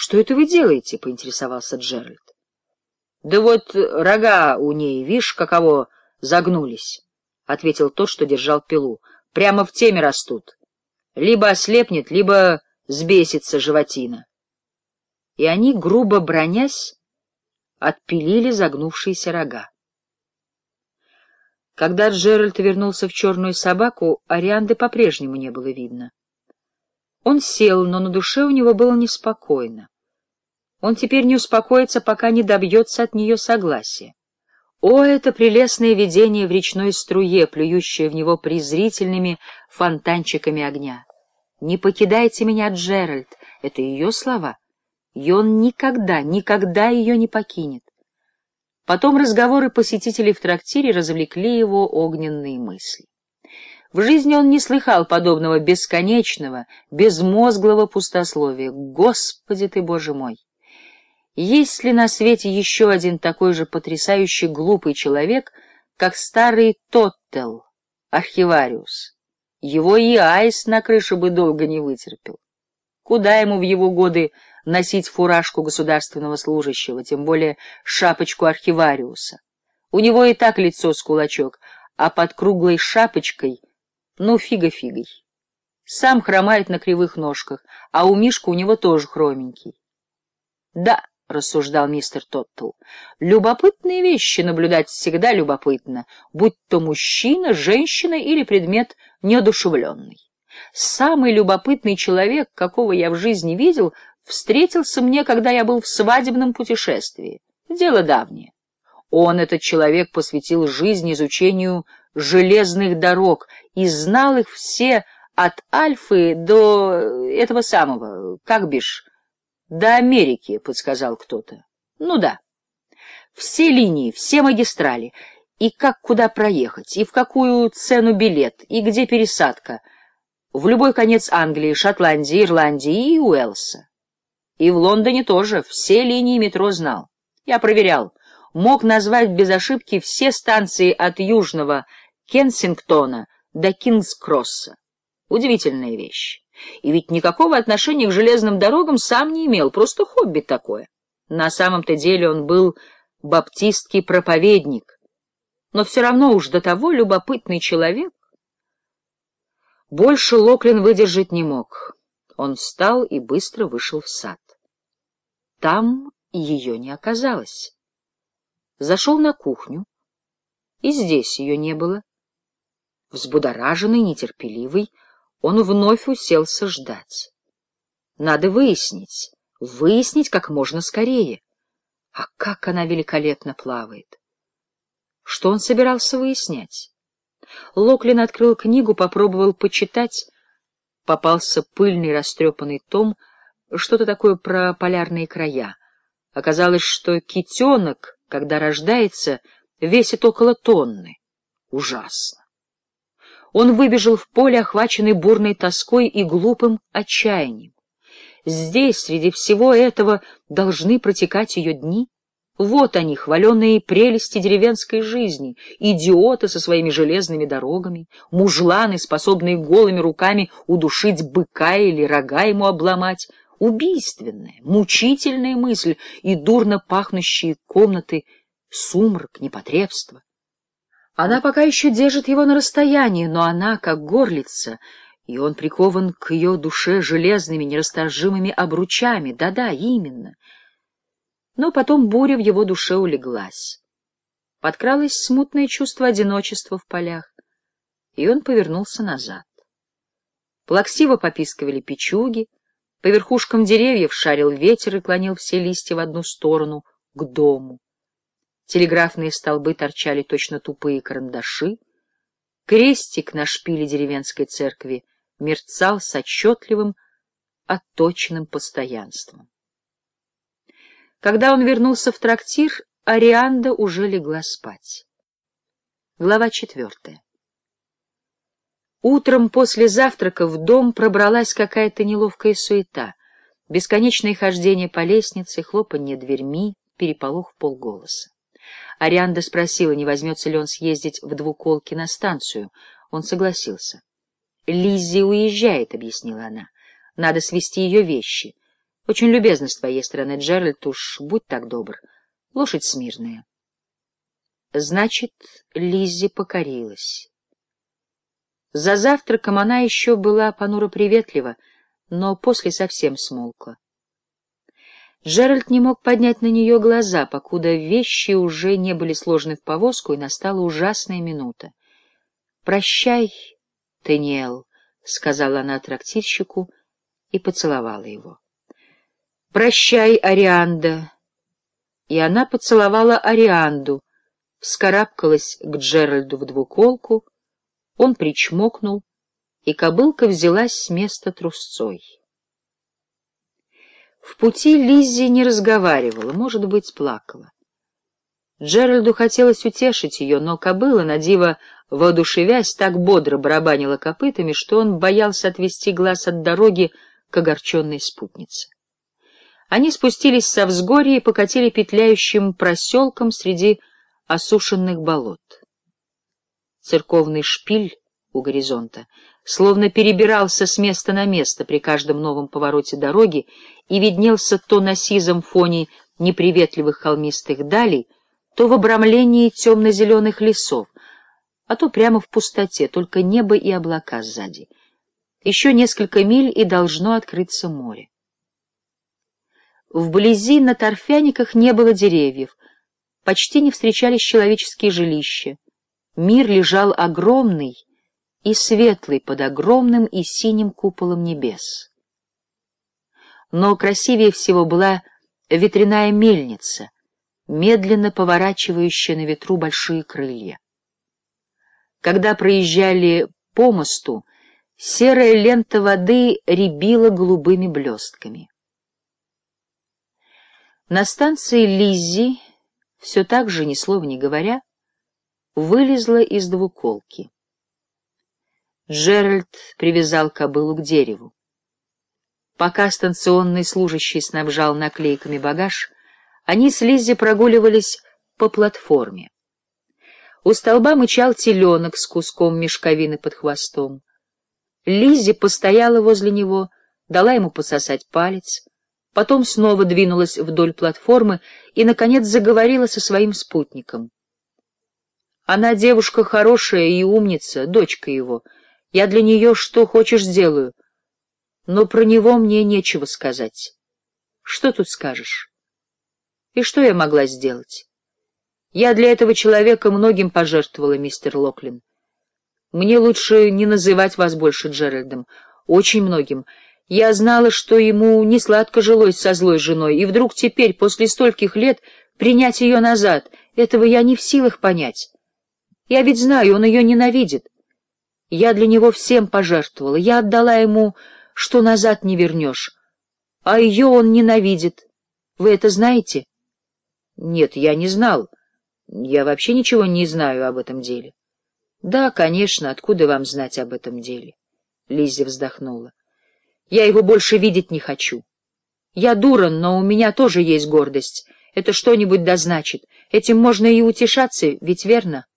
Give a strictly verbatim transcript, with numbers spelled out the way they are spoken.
что это вы делаете? — поинтересовался Джеральд. — Да вот рога у ней, вишь, каково загнулись, — ответил тот, что держал пилу. — Прямо в теме растут. Либо ослепнет, либо сбесится животина. И они, грубо бранясь, отпилили загнувшиеся рога. Когда Джеральд вернулся в «Черную собаку», Орианды по-прежнему не было видно. Он сел, но на душе у него было неспокойно. Он теперь не успокоится, пока не добьется от нее согласия. О, это прелестное видение в речной струе, плюющее в него презрительными фонтанчиками огня. «Не покидайте меня, Джеральд» — это ее слова, и он никогда, никогда ее не покинет. Потом разговоры посетителей в трактире развлекли его огненные мысли. В жизни он не слыхал подобного бесконечного, безмозглого пустословия. Господи ты, Боже мой! Есть ли на свете еще один такой же потрясающий глупый человек, как старый Тоттел, архивариус? Его и аист на крыше бы долго не вытерпел. Куда ему в его годы носить фуражку государственного служащего, тем более шапочку архивариуса? У него и так лицо с кулачок, а под круглой шапочкой, ну, фига-фигой. Сам хромает на кривых ножках, а у Мишка у него тоже хроменький. Да, — рассуждал мистер Тоттл, — любопытные вещи наблюдать всегда любопытно, будь то мужчина, женщина или предмет неодушевленный. Самый любопытный человек, какого я в жизни видел, встретился мне, когда я был в свадебном путешествии. Дело давнее. Он, этот человек, посвятил жизнь изучению железных дорог и знал их все от Альфы до этого самого, как бишь, до Америки, — подсказал кто-то. Ну да. Все линии, все магистрали, и как куда проехать, и в какую цену билет, и где пересадка, в любой конец Англии, Шотландии, Ирландии и Уэльса. И в Лондоне тоже все линии метро знал. Я проверял. Мог назвать без ошибки все станции от Южного Кенсингтона до Кингс-Кросса. Удивительная вещь. И ведь никакого отношения к железным дорогам сам не имел, просто хобби такое. На самом-то деле он был баптистский проповедник, но все равно уж до того любопытный человек. Больше Локлин выдержать не мог. Он встал и быстро вышел в сад. Там ее не оказалось. Зашел на кухню, и здесь ее не было. Взбудораженный, нетерпеливый, он вновь уселся ждать. Надо выяснить, выяснить как можно скорее. А как она великолепно плавает! Что он собирался выяснять? Локлин открыл книгу, попробовал почитать. Попался пыльный растрепанный том, что-то такое про полярные края. Оказалось, что китенок, когда рождается, весит около тонны. Ужасно. Он выбежал в поле, охваченный бурной тоской и глупым отчаянием. Здесь, среди всего этого, должны протекать ее дни. Вот они, хваленные прелести деревенской жизни, идиоты со своими железными дорогами, мужланы, способные голыми руками удушить быка или рога ему обломать, убийственная, мучительная мысль и дурно пахнущие комнаты, сумрак, непотребство. Она пока еще держит его на расстоянии, но она как горлица, и он прикован к ее душе железными, нерасторжимыми обручами. Да-да, именно. Но потом буря в его душе улеглась. Подкралось смутное чувство одиночества в полях, и он повернулся назад. Плаксиво попискивали печуги, по верхушкам деревьев шарил ветер и клонил все листья в одну сторону, к дому. Телеграфные столбы торчали точно тупые карандаши. Крестик на шпиле деревенской церкви мерцал с отчетливым, отточенным постоянством. Когда он вернулся в трактир, Орианда уже легла спать. Глава четвертая. Утром после завтрака в дом пробралась какая-то неловкая суета, бесконечное хождение по лестнице, хлопанье дверьми, переполох вполголоса. Орианда спросила, не возьмется ли он съездить в двуколки на станцию. Он согласился. — Лиззи уезжает, — объяснила она. — Надо свезти ее вещи. Очень любезно с твоей стороны, Джеральд, уж будь так добр. Лошадь смирная. Значит, Лиззи покорилась. За завтраком она еще была понуро-приветлива, но после совсем смолкла. Джеральд не мог поднять на нее глаза, покуда вещи уже не были сложены в повозку, и настала ужасная минута. — Прощай, Тэниэл, — сказала она трактирщику и поцеловала его. — Прощай, Арианда. И она поцеловала Арианду, вскарабкалась к Джеральду в двуколку, он причмокнул, и кобылка взялась с места трусцой. В пути Лиззи не разговаривала, может быть, плакала. Джеральду хотелось утешить ее, но кобыла, надиво воодушевясь, так бодро барабанила копытами, что он боялся отвести глаз от дороги к огорченной спутнице. Они спустились со взгорья и покатили петляющим проселком среди осушенных болот. Церковный шпиль у горизонта словно перебирался с места на место при каждом новом повороте дороги и виднелся то на сизом фоне неприветливых холмистых далей, то в обрамлении темно-зеленых лесов, а то прямо в пустоте, только небо и облака сзади. Еще несколько миль, и должно открыться море. Вблизи на торфяниках не было деревьев, почти не встречались человеческие жилища. Мир лежал огромный и светлый под огромным и синим куполом небес. Но красивее всего была ветряная мельница, медленно поворачивающая на ветру большие крылья. Когда проезжали по мосту, серая лента воды рябила голубыми блестками. На станции Лиззи, все так же, ни слова не говоря, вылезла из двуколки. Джеральд привязал кобылу к дереву. Пока станционный служащий снабжал наклейками багаж, они с Лиззи прогуливались по платформе. У столба мычал теленок с куском мешковины под хвостом. Лиззи постояла возле него, дала ему пососать палец, потом снова двинулась вдоль платформы и, наконец, заговорила со своим спутником. Она девушка хорошая и умница, дочка его. Я для нее что хочешь сделаю. Но про него мне нечего сказать. Что тут скажешь? И что я могла сделать? Я для этого человека многим пожертвовала, мистер Локлин. Мне лучше не называть вас больше Джеральдом. Очень многим. Я знала, что ему не сладко жилось со злой женой, и вдруг теперь, после стольких лет, принять ее назад, этого я не в силах понять. Я ведь знаю, он ее ненавидит. Я для него всем пожертвовала, я отдала ему, что назад не вернешь. А ее он ненавидит. Вы это знаете? Нет, я не знал. Я вообще ничего не знаю об этом деле. Да, конечно, откуда вам знать об этом деле? Лиззи вздохнула. Я его больше видеть не хочу. Я дура, но у меня тоже есть гордость. Это что-нибудь да значит. Этим можно и утешаться, ведь верно?